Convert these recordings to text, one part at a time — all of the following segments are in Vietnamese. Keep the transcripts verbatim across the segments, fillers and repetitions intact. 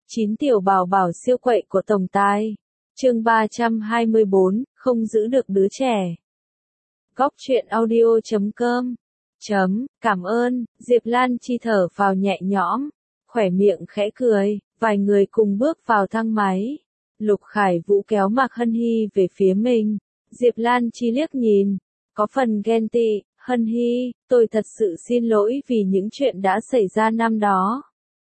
Chín tiểu bảo bảo siêu quậy của tổng tài. Chương ba trăm hai mươi bốn, không giữ được đứa trẻ. Góc truyện audio chấm com. Chấm, cảm ơn, Diệp Lan Chi thở vào nhẹ nhõm, khỏe miệng khẽ cười, vài người cùng bước vào thang máy. Lục Khải Vũ kéo Mạc Hân Hy về phía mình. Diệp Lan Chi liếc nhìn, có phần ghen tị. Hân Hy, tôi thật sự xin lỗi vì những chuyện đã xảy ra năm đó.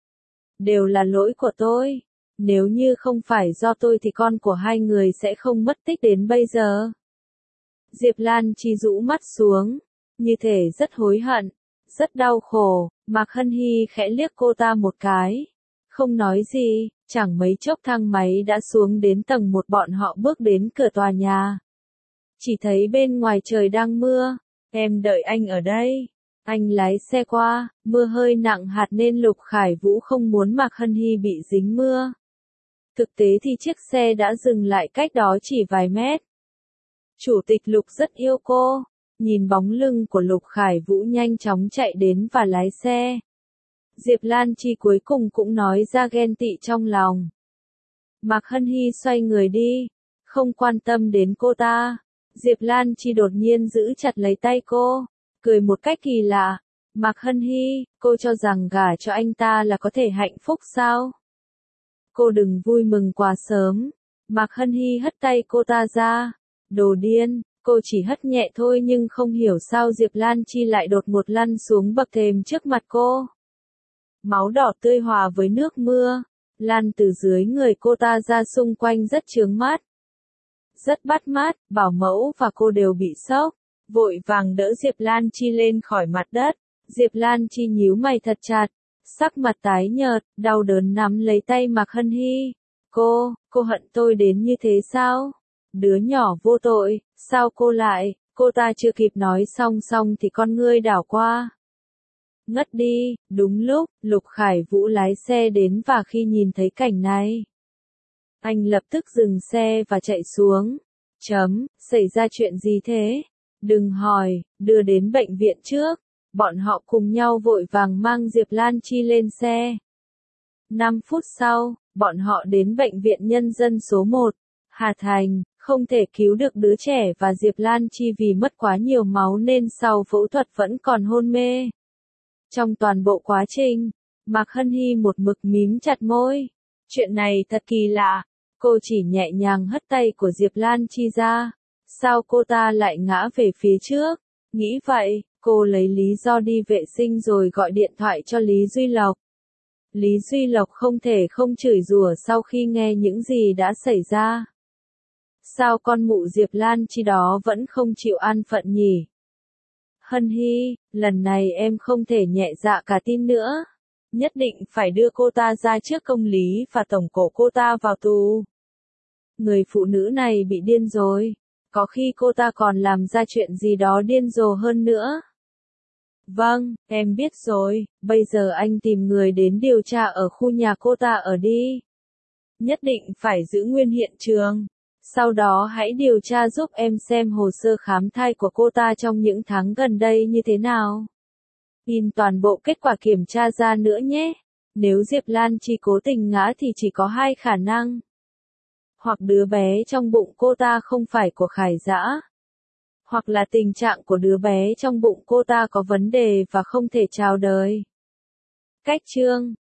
Đều là lỗi của tôi. Nếu như không phải do tôi thì con của hai người sẽ không mất tích đến bây giờ. Diệp Lan Chi rũ mắt xuống, như thể rất hối hận, rất đau khổ. Mạc Hân Hy khẽ liếc cô ta một cái, không nói gì. Chẳng mấy chốc thang máy đã xuống đến tầng một, bọn họ bước đến cửa tòa nhà. Chỉ thấy bên ngoài trời đang mưa. Em đợi anh ở đây. Anh lái xe qua, mưa hơi nặng hạt nên Lục Khải Vũ không muốn Mạc Hân Hy bị dính mưa. Thực tế thì chiếc xe đã dừng lại cách đó chỉ vài mét. Chủ tịch Lục rất yêu cô. Nhìn bóng lưng của Lục Khải Vũ nhanh chóng chạy đến và lái xe. Diệp Lan Chi cuối cùng cũng nói ra ghen tị trong lòng. Mạc Hân Hy xoay người đi, không quan tâm đến cô ta. Diệp Lan Chi đột nhiên giữ chặt lấy tay cô, cười một cách kỳ lạ. Mạc Hân Hy, cô cho rằng gả cho anh ta là có thể hạnh phúc sao? Cô đừng vui mừng quá sớm. Mạc Hân Hy hất tay cô ta ra. Đồ điên, cô chỉ hất nhẹ thôi nhưng không hiểu sao Diệp Lan Chi lại đột ngột lăn xuống bậc thềm trước mặt cô. Máu đỏ tươi hòa với nước mưa, lan từ dưới người cô ta ra xung quanh rất chướng mắt. Rất bắt mắt, bảo mẫu và cô đều bị sốc, vội vàng đỡ Diệp Lan Chi lên khỏi mặt đất. Diệp Lan Chi nhíu mày thật chặt, sắc mặt tái nhợt, đau đớn nắm lấy tay Mạc Hân Hy. Cô, cô hận tôi đến như thế sao? Đứa nhỏ vô tội, sao cô lại? Cô ta chưa kịp nói xong xong thì con ngươi đảo qua. Ngất đi. Đúng lúc, Lục Khải Vũ lái xe đến và khi nhìn thấy cảnh này, anh lập tức dừng xe và chạy xuống. Chấm, xảy ra chuyện gì thế? Đừng hỏi, đưa đến bệnh viện trước. Bọn họ cùng nhau vội vàng mang Diệp Lan Chi lên xe. năm phút sau, bọn họ đến bệnh viện nhân dân số một, Hà Thành, không thể cứu được đứa trẻ và Diệp Lan Chi vì mất quá nhiều máu nên sau phẫu thuật vẫn còn hôn mê. Trong toàn bộ quá trình, Mạc Hân Hy một mực mím chặt môi. Chuyện này thật kỳ lạ. Cô chỉ nhẹ nhàng hất tay của Diệp Lan Chi ra. Sao cô ta lại ngã về phía trước? Nghĩ vậy, cô lấy lý do đi vệ sinh rồi gọi điện thoại cho Lý Duy Lộc. Lý Duy Lộc không thể không chửi rủa sau khi nghe những gì đã xảy ra. Sao con mụ Diệp Lan Chi đó vẫn không chịu an phận nhỉ? Hân Hy, lần này em không thể nhẹ dạ cả tin nữa. Nhất định phải đưa cô ta ra trước công lý và tổng cổ cô ta vào tù. Người phụ nữ này bị điên rồi. Có khi cô ta còn làm ra chuyện gì đó điên rồ hơn nữa. Vâng, em biết rồi, bây giờ anh tìm người đến điều tra ở khu nhà cô ta ở đi. Nhất định phải giữ nguyên hiện trường. Sau đó hãy điều tra giúp em xem hồ sơ khám thai của cô ta trong những tháng gần đây như thế nào. In toàn bộ kết quả kiểm tra ra nữa nhé. Nếu Diệp Lan Chi cố tình ngã thì chỉ có hai khả năng. Hoặc đứa bé trong bụng cô ta không phải của Khải Dã. Hoặc là tình trạng của đứa bé trong bụng cô ta có vấn đề và không thể chào đời. Cách chương